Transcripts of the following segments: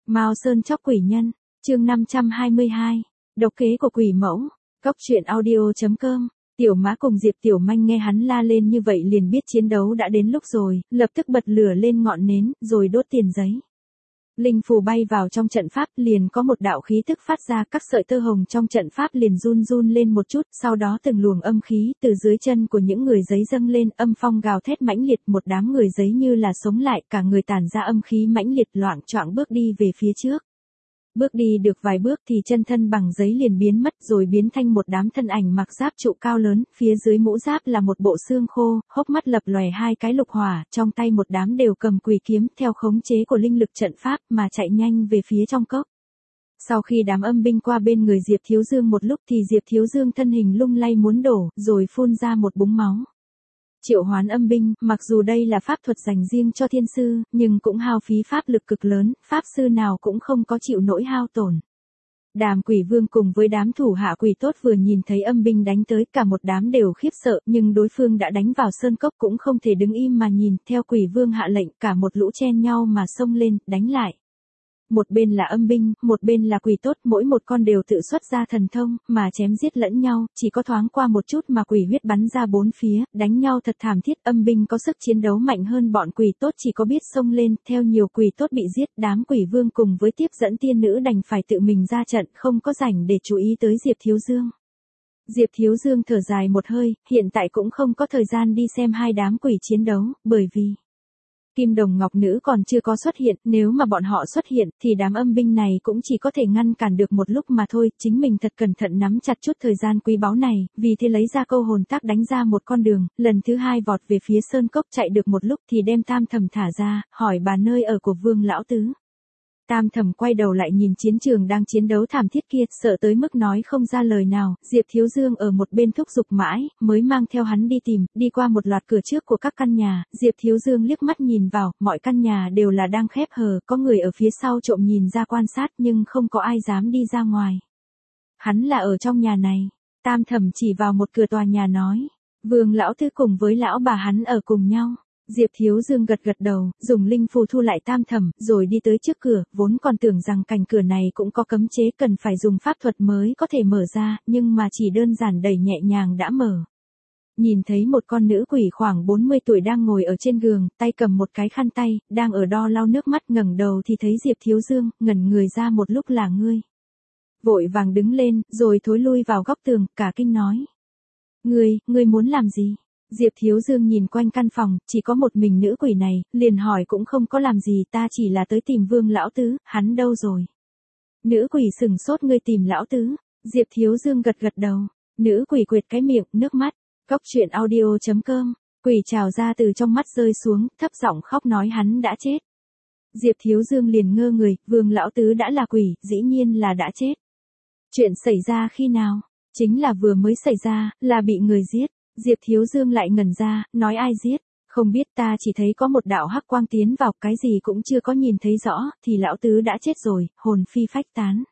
Mao Sơn chóc quỷ nhân, chương 522, độc kế của quỷ mẫu, cóc truyện audio.com. Tiểu Mã cùng Diệp Tiểu Manh nghe hắn la lên như vậy liền biết chiến đấu đã đến lúc rồi, lập tức bật lửa lên ngọn nến, rồi đốt tiền giấy. Linh phù bay vào trong trận pháp, liền có một đạo khí tức phát ra, các sợi tơ hồng trong trận pháp liền run run lên một chút, sau đó từng luồng âm khí từ dưới chân của những người giấy dâng lên, âm phong gào thét mãnh liệt, một đám người giấy như là sống lại, cả người tản ra âm khí mãnh liệt, loạng choạng bước đi về phía trước. Bước đi được vài bước thì chân thân bằng giấy liền biến mất, rồi biến thành một đám thân ảnh mặc giáp trụ cao lớn, phía dưới mũ giáp là một bộ xương khô, hốc mắt lập lòe hai cái lục hỏa, trong tay một đám đều cầm quỷ kiếm, theo khống chế của linh lực trận pháp mà chạy nhanh về phía trong cốc. Sau khi đám âm binh qua bên người Diệp Thiếu Dương một lúc thì Diệp Thiếu Dương thân hình lung lay muốn đổ, rồi phun ra một búng máu. Triệu hoán âm binh, mặc dù đây là pháp thuật dành riêng cho thiên sư, nhưng cũng hao phí pháp lực cực lớn, pháp sư nào cũng không có chịu nổi hao tổn. Đàm Quỷ Vương cùng với đám thủ hạ quỷ tốt vừa nhìn thấy âm binh đánh tới, cả một đám đều khiếp sợ, nhưng đối phương đã đánh vào sơn cốc cũng không thể đứng im mà nhìn, theo Quỷ Vương hạ lệnh, cả một lũ chen nhau mà xông lên, đánh lại. Một bên là âm binh, một bên là quỷ tốt, mỗi một con đều tự xuất ra thần thông, mà chém giết lẫn nhau, chỉ có thoáng qua một chút mà quỷ huyết bắn ra bốn phía, đánh nhau thật thảm thiết, âm binh có sức chiến đấu mạnh hơn bọn quỷ tốt, chỉ có biết xông lên, theo nhiều quỷ tốt bị giết, đám Quỷ Vương cùng với tiếp dẫn tiên nữ đành phải tự mình ra trận, không có rảnh để chú ý tới Diệp Thiếu Dương. Diệp Thiếu Dương thở dài một hơi, hiện tại cũng không có thời gian đi xem hai đám quỷ chiến đấu, bởi vì Kim Đồng Ngọc Nữ còn chưa có xuất hiện, nếu mà bọn họ xuất hiện, thì đám âm binh này cũng chỉ có thể ngăn cản được một lúc mà thôi, chính mình thật cẩn thận nắm chặt chút thời gian quý báu này, vì thế lấy ra câu hồn tác đánh ra một con đường, lần thứ hai vọt về phía sơn cốc, chạy được một lúc thì đem Tam Thẩm thả ra, hỏi bà nơi ở của Vương Lão Tứ. Tam Thẩm quay đầu lại nhìn chiến trường đang chiến đấu thảm thiết kia, sợ tới mức nói không ra lời nào, Diệp Thiếu Dương ở một bên thúc giục mãi, mới mang theo hắn đi tìm, đi qua một loạt cửa trước của các căn nhà, Diệp Thiếu Dương liếc mắt nhìn vào, mọi căn nhà đều là đang khép hờ, có người ở phía sau trộm nhìn ra quan sát nhưng không có ai dám đi ra ngoài. Hắn là ở trong nhà này, Tam Thẩm chỉ vào một cửa tòa nhà nói, Vương Lão Tứ cùng với lão bà hắn ở cùng nhau. Diệp Thiếu Dương gật gật đầu, dùng linh phù thu lại Tam Thẩm, rồi đi tới trước cửa, vốn còn tưởng rằng cạnh cửa này cũng có cấm chế cần phải dùng pháp thuật mới có thể mở ra, nhưng mà chỉ đơn giản đẩy nhẹ nhàng đã mở. Nhìn thấy một con nữ quỷ khoảng 40 tuổi đang ngồi ở trên giường, tay cầm một cái khăn tay, đang ở đo lau nước mắt, ngẩng đầu thì thấy Diệp Thiếu Dương, ngẩn người ra một lúc là ngươi. Vội vàng đứng lên, rồi thối lui vào góc tường, cả kinh nói. Ngươi muốn làm gì? Diệp Thiếu Dương nhìn quanh căn phòng, chỉ có một mình nữ quỷ này, liền hỏi cũng không có làm gì, ta chỉ là tới tìm Vương Lão Tứ, hắn đâu rồi? Nữ quỷ sừng sốt, ngươi tìm Lão Tứ? Diệp Thiếu Dương gật gật đầu, nữ quỷ quệt cái miệng, nước mắt, cóc truyện audio.com, quỷ trào ra từ trong mắt rơi xuống, thấp giọng khóc nói hắn đã chết. Diệp Thiếu Dương liền ngơ người, Vương Lão Tứ đã là quỷ, dĩ nhiên là đã chết. Chuyện xảy ra khi nào? Chính là vừa mới xảy ra, là bị người giết. Diệp Thiếu Dương lại ngẩn ra, nói ai giết, không biết, ta chỉ thấy có một đạo hắc quang tiến vào, cái gì cũng chưa có nhìn thấy rõ, thì Lão Tứ đã chết rồi, hồn phi phách tán.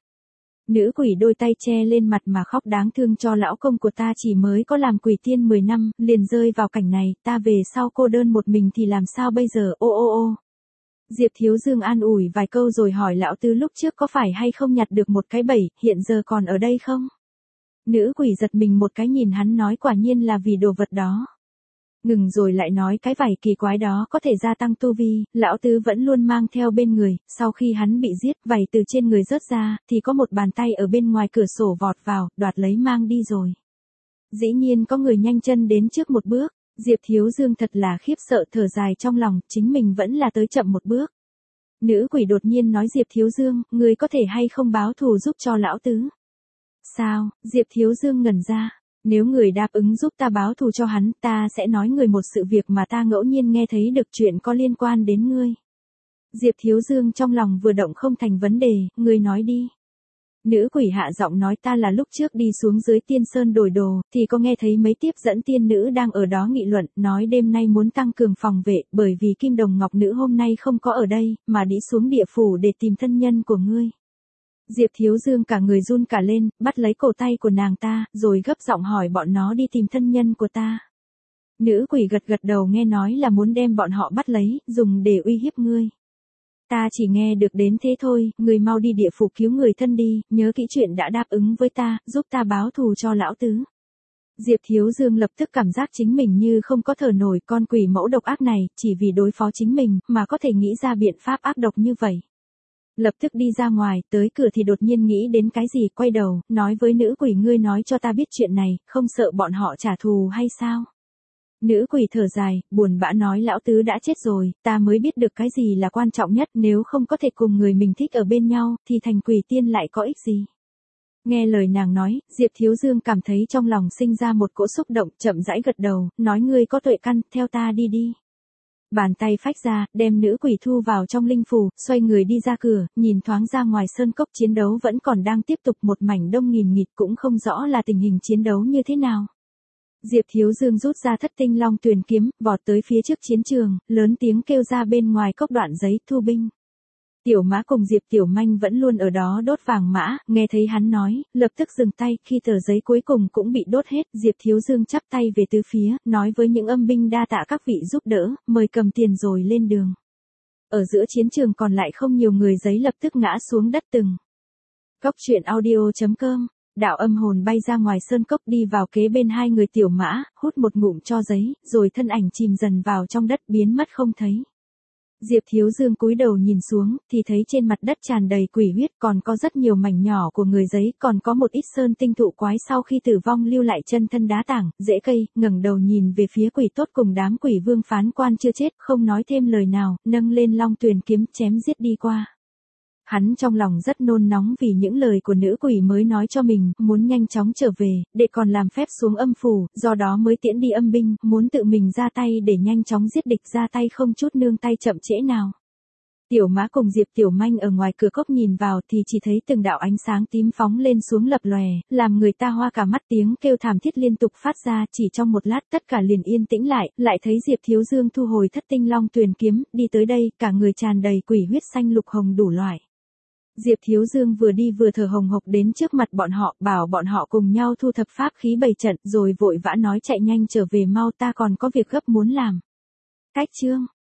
Nữ quỷ đôi tay che lên mặt mà khóc đáng thương cho lão công của ta chỉ mới có làm quỷ tiên 10 năm, liền rơi vào cảnh này, ta về sau cô đơn một mình thì làm sao bây giờ, ô. Diệp Thiếu Dương an ủi vài câu rồi hỏi Lão Tứ lúc trước có phải hay không nhặt được một cái bẫy, hiện giờ còn ở đây không? Nữ quỷ giật mình một cái nhìn hắn nói quả nhiên là vì đồ vật đó. Ngừng rồi lại nói cái vảy kỳ quái đó có thể gia tăng tu vi, Lão Tứ vẫn luôn mang theo bên người, sau khi hắn bị giết, vảy từ trên người rớt ra, thì có một bàn tay ở bên ngoài cửa sổ vọt vào, đoạt lấy mang đi rồi. Dĩ nhiên có người nhanh chân đến trước một bước, Diệp Thiếu Dương thật là khiếp sợ thở dài trong lòng, chính mình vẫn là tới chậm một bước. Nữ quỷ đột nhiên nói Diệp Thiếu Dương, người có thể hay không báo thù giúp cho Lão Tứ? Sao? Diệp Thiếu Dương ngẩn ra. Nếu người đáp ứng giúp ta báo thù cho hắn, ta sẽ nói người một sự việc mà ta ngẫu nhiên nghe thấy được chuyện có liên quan đến ngươi. Diệp Thiếu Dương trong lòng vừa động không thành vấn đề, ngươi nói đi. Nữ quỷ hạ giọng nói ta là lúc trước đi xuống dưới Tiên Sơn đổi đồ, thì có nghe thấy mấy tiếp dẫn tiên nữ đang ở đó nghị luận, nói đêm nay muốn tăng cường phòng vệ, bởi vì Kim Đồng Ngọc Nữ hôm nay không có ở đây, mà đi xuống địa phủ để tìm thân nhân của ngươi. Diệp Thiếu Dương cả người run cả lên, bắt lấy cổ tay của nàng ta, rồi gấp giọng hỏi bọn nó đi tìm thân nhân của ta. Nữ quỷ gật gật đầu nghe nói là muốn đem bọn họ bắt lấy, dùng để uy hiếp ngươi. Ta chỉ nghe được đến thế thôi, người mau đi địa phủ cứu người thân đi, nhớ kỹ chuyện đã đáp ứng với ta, giúp ta báo thù cho lão tứ. Diệp Thiếu Dương lập tức cảm giác chính mình như không có thở nổi, con quỷ mẫu độc ác này, chỉ vì đối phó chính mình, mà có thể nghĩ ra biện pháp ác độc như vậy. Lập tức đi ra ngoài, tới cửa thì đột nhiên nghĩ đến cái gì, quay đầu, nói với nữ quỷ, ngươi nói cho ta biết chuyện này, không sợ bọn họ trả thù hay sao? Nữ quỷ thở dài, buồn bã nói, lão tứ đã chết rồi, ta mới biết được cái gì là quan trọng nhất, nếu không có thể cùng người mình thích ở bên nhau, thì thành quỷ tiên lại có ích gì? Nghe lời nàng nói, Diệp Thiếu Dương cảm thấy trong lòng sinh ra một cỗ xúc động, chậm rãi gật đầu, nói, ngươi có tuệ căn, theo ta đi đi. Bàn tay phách ra, đem nữ quỷ thu vào trong linh phù, xoay người đi ra cửa, nhìn thoáng ra ngoài sơn cốc, chiến đấu vẫn còn đang tiếp tục, một mảnh đông nghìn nghịt, cũng không rõ là tình hình chiến đấu như thế nào. Diệp Thiếu Dương rút ra Thất Tinh Long Tuyền kiếm, vọt tới phía trước chiến trường, lớn tiếng kêu ra bên ngoài cốc, đoạn giấy, thu binh. Tiểu Mã cùng Diệp Tiểu Manh vẫn luôn ở đó đốt vàng mã, nghe thấy hắn nói, lập tức dừng tay, khi tờ giấy cuối cùng cũng bị đốt hết, Diệp Thiếu Dương chắp tay về tứ phía, nói với những âm binh, đa tạ các vị giúp đỡ, mời cầm tiền rồi lên đường. Ở giữa chiến trường còn lại không nhiều người, giấy lập tức ngã xuống đất từng. Cốc truyện audio.com. Đạo âm hồn bay ra ngoài sơn cốc, đi vào kế bên hai người Tiểu Mã, hút một ngụm tro giấy, rồi thân ảnh chìm dần vào trong đất, biến mất không thấy. Diệp Thiếu Dương cúi đầu nhìn xuống, thì thấy trên mặt đất tràn đầy quỷ huyết, còn có rất nhiều mảnh nhỏ của người giấy, còn có một ít sơn tinh thụ quái sau khi tử vong lưu lại chân thân đá tảng, rễ cây, ngẩng đầu nhìn về phía quỷ tốt cùng đám quỷ vương phán quan chưa chết, không nói thêm lời nào, nâng lên Long Tuyền kiếm, chém giết đi qua. Hắn trong lòng rất nôn nóng vì những lời của nữ quỷ mới nói cho mình, muốn nhanh chóng trở về, để còn làm phép xuống âm phủ, do đó mới tiễn đi âm binh, muốn tự mình ra tay để nhanh chóng giết địch, ra tay không chút nương tay chậm trễ nào. Tiểu Mã cùng Diệp Tiểu Manh ở ngoài cửa cốc nhìn vào thì chỉ thấy từng đạo ánh sáng tím phóng lên xuống lập lòe, làm người ta hoa cả mắt, tiếng kêu thảm thiết liên tục phát ra, chỉ trong một lát tất cả liền yên tĩnh lại thấy Diệp Thiếu Dương thu hồi Thất Tinh Long Tuyền kiếm, đi tới đây, cả người tràn đầy quỷ huyết xanh lục hồng đủ loại. Diệp Thiếu Dương vừa đi vừa thở hồng hộc đến trước mặt bọn họ, bảo bọn họ cùng nhau thu thập pháp khí bày trận, rồi vội vã nói, chạy nhanh trở về mau, ta còn có việc gấp muốn làm. Cách chương